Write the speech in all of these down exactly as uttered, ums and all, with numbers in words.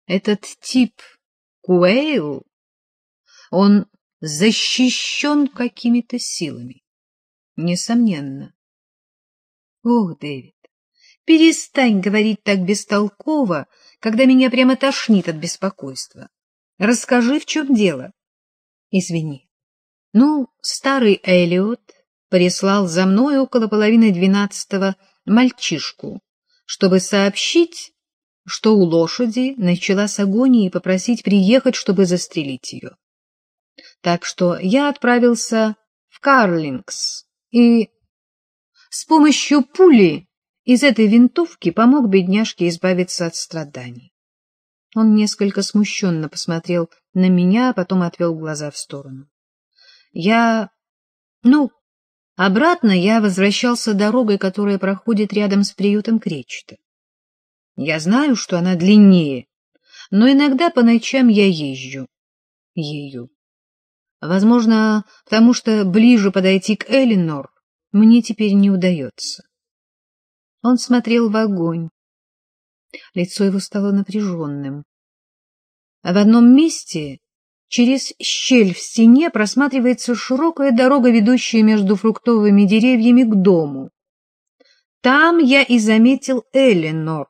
Этот тип Куэйл, он защищен какими-то силами, несомненно. Ох, Дэвид, перестань говорить так бестолково, когда меня прямо тошнит от беспокойства. Расскажи, в чем дело. Извини. Ну, старый Эллиот прислал за мной около половины двенадцатого мальчишку, чтобы сообщить, что у лошади началась агония, и попросить приехать, чтобы застрелить ее. Так что я отправился в Карлингс и с помощью пули из этой винтовки помог бедняжке избавиться от страданий. Он несколько смущенно посмотрел на меня, а потом отвел глаза в сторону. Я... Ну, обратно я возвращался дорогой, которая проходит рядом с приютом Кречета. Я знаю, что она длиннее, но иногда по ночам я езжу ею. Возможно, потому что ближе подойти к Элинор мне теперь не удается. Он смотрел в огонь. Лицо его стало напряженным. А в одном месте через щель в стене просматривается широкая дорога, ведущая между фруктовыми деревьями к дому. Там я и заметил Элинор.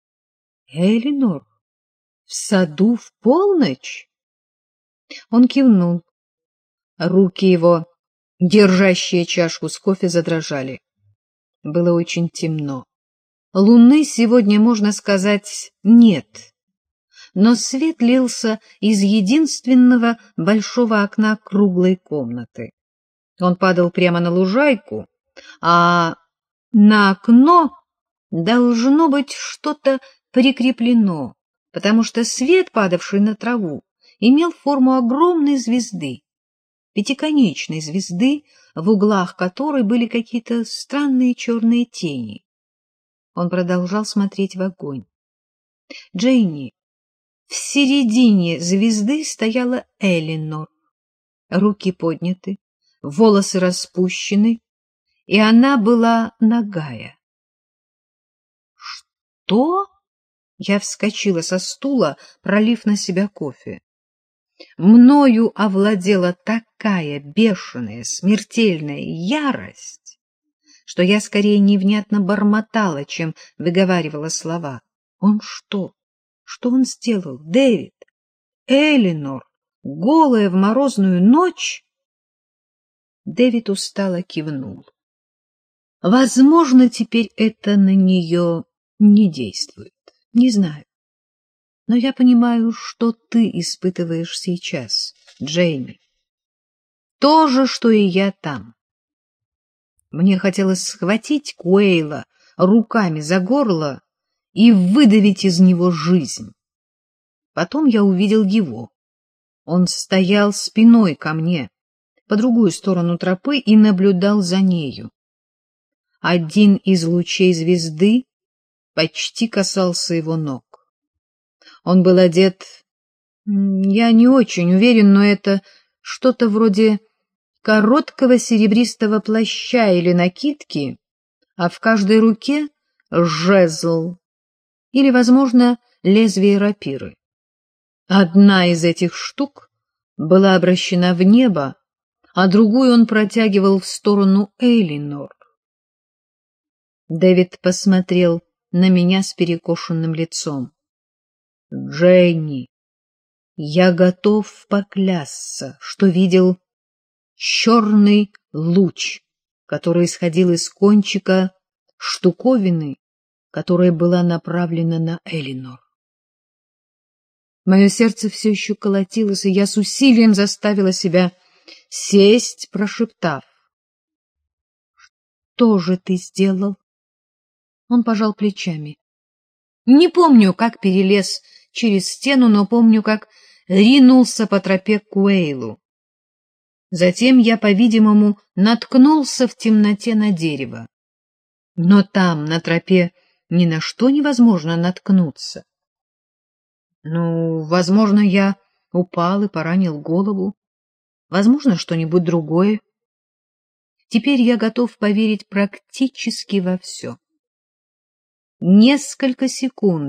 Элинор? В саду в полночь? Он кивнул. Руки его, держащие чашку с кофе, задрожали. Было очень темно. Луны сегодня, можно сказать, нет. Но свет лился из единственного большого окна круглой комнаты. Он падал прямо на лужайку, а на окно должно быть что-то прикреплено, потому что свет, падавший на траву, имел форму огромной звезды, пятиконечной звезды, в углах которой были какие-то странные черные тени. Он продолжал смотреть в огонь. Дженни, в середине звезды стояла Элинор. Руки подняты, волосы распущены, и она была нагая. Что? Я вскочила со стула, пролив на себя кофе. Мною овладела такая бешеная, смертельная ярость, что я скорее невнятно бормотала, чем выговаривала слова. Он что? Что он сделал? Дэвид? Элинор? Голая в морозную ночь? Дэвид устало кивнул. Возможно, теперь это на нее не действует. Не знаю. Но я понимаю, что ты испытываешь сейчас, Джейми. То же, что и я там. Мне хотелось схватить Куэйла руками за горло и выдавить из него жизнь. Потом я увидел его. Он стоял спиной ко мне, по другую сторону тропы, и наблюдал за нею. Один из лучей звезды почти касался его ног. Он был одет, я не очень уверен, но это что-то вроде короткого серебристого плаща или накидки, а в каждой руке жезл или, возможно, лезвие рапиры. Одна из этих штук была обращена в небо, а другую он протягивал в сторону Элинор. Дэвид посмотрел на меня с перекошенным лицом. Дженни, я готов поклясться, что видел черный луч, который исходил из кончика штуковины, которая была направлена на Элинор. Мое сердце все еще колотилось, и я с усилием заставила себя сесть, прошептав: «Что же ты сделал?» Он пожал плечами. Не помню, как перелез через стену, но помню, как ринулся по тропе к Куэйлу. Затем я, по-видимому, наткнулся в темноте на дерево. Но там, на тропе, ни на что невозможно наткнуться. Ну, возможно, я упал и поранил голову. Возможно, что-нибудь другое. Теперь я готов поверить практически во все. Несколько секунд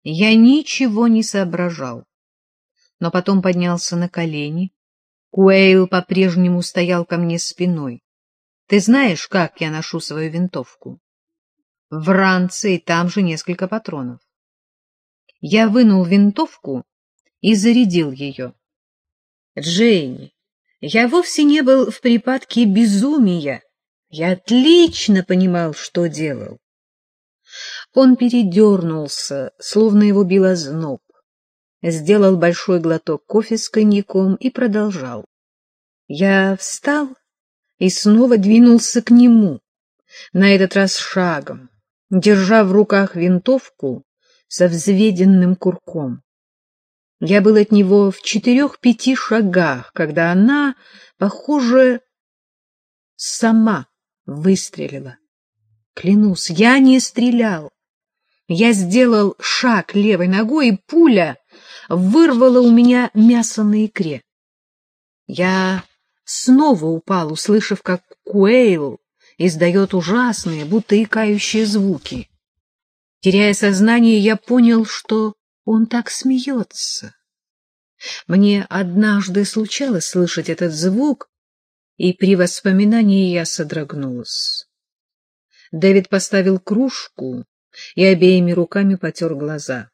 Я ничего не соображал, но потом поднялся на колени. Куэйл по-прежнему стоял ко мне спиной. Ты знаешь, как я ношу свою винтовку? В ранце и там же несколько патронов. Я вынул винтовку и зарядил ее. Джейни, я вовсе не был в припадке безумия. Я отлично понимал, что делал. Он передернулся, словно его бил озноб. Сделал большой глоток кофе с коньяком и продолжал. Я встал и снова двинулся к нему, на этот раз шагом, держа в руках винтовку со взведенным курком. Я был от него в четырех-пяти шагах, когда она, похоже, сама выстрелила. Клянусь, я не стрелял. Я сделал шаг левой ногой, и пуля вырвала у меня мясо на икре. Я снова упал, услышав, как Куэйл издает ужасные, будто икающие звуки. Теряя сознание, я понял, что он так смеется. Мне однажды случалось слышать этот звук, и при воспоминании я содрогнулась. Дэвид поставил кружку и обеими руками потер глаза.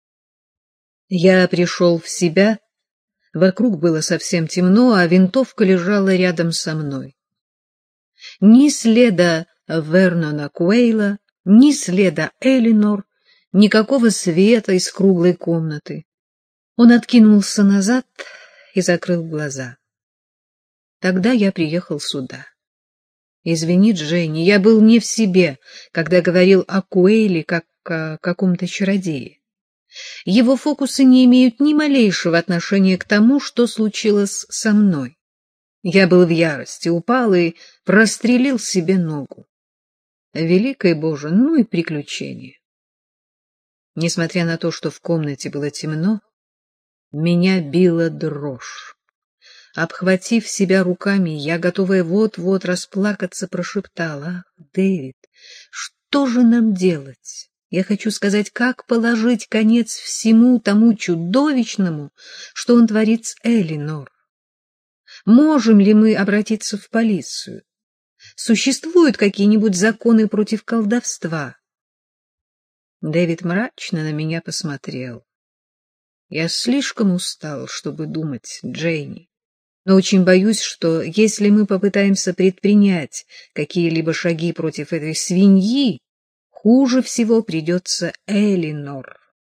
Я пришел в себя, вокруг было совсем темно, а винтовка лежала рядом со мной. Ни следа Вернона Куэйла, ни следа Элинор, никакого света из круглой комнаты. Он откинулся назад и закрыл глаза. Тогда я приехал сюда. Извини, Дженни, я был не в себе, когда говорил о Куэйле как о каком-то чародее. Его фокусы не имеют ни малейшего отношения к тому, что случилось со мной. Я был в ярости, упал и прострелил себе ногу. Великое Боже, ну и приключение. Несмотря на то, что в комнате было темно, меня била дрожь. Обхватив себя руками, я, готовая вот-вот расплакаться, прошептала: «Ах, Дэвид, что же нам делать? Я хочу сказать, как положить конец всему тому чудовищному, что он творит с Элинор? Можем ли мы обратиться в полицию? Существуют какие-нибудь законы против колдовства?» Дэвид мрачно на меня посмотрел. «Я слишком устал, чтобы думать, Джейни. Но очень боюсь, что если мы попытаемся предпринять какие-либо шаги против этой свиньи, хуже всего придется Элинор».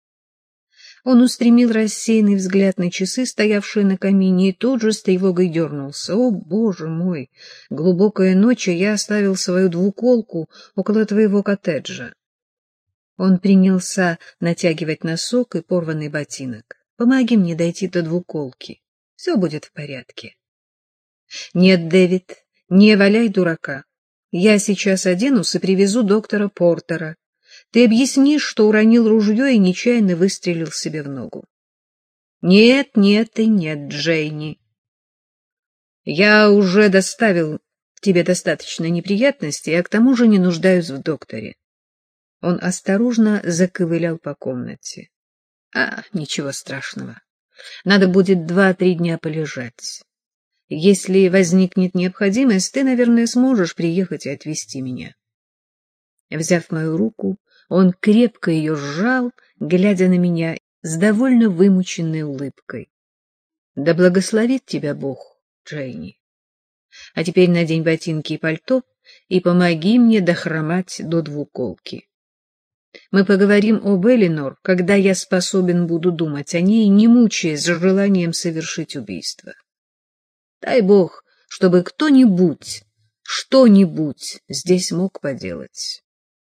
Он устремил рассеянный взгляд на часы, стоявшие на камине, и тут же с тревогой дернулся. «О, Боже мой! Глубокая ночь, а я оставил свою двуколку около твоего коттеджа». Он принялся натягивать носок и порванный ботинок. «Помоги мне дойти до двуколки. Все будет в порядке». «Нет, Дэвид, не валяй дурака. Я сейчас оденусь и привезу доктора Портера. Ты объяснишь, что уронил ружье и нечаянно выстрелил себе в ногу». «Нет, нет и нет, Джейни. Я уже доставил тебе достаточно неприятностей, а к тому же не нуждаюсь в докторе». Он осторожно заковылял по комнате. «А, ничего страшного. Надо будет два-три дня полежать. Если возникнет необходимость, ты, наверное, сможешь приехать и отвезти меня». Взяв мою руку, он крепко ее сжал, глядя на меня с довольно вымученной улыбкой. «Да благословит тебя Бог, Джейни. А теперь надень ботинки и пальто и помоги мне дохромать до двуколки. Мы поговорим об Элинор, когда я способен буду думать о ней, не мучаясь желанием совершить убийство. Дай Бог, чтобы кто-нибудь, что-нибудь здесь мог поделать».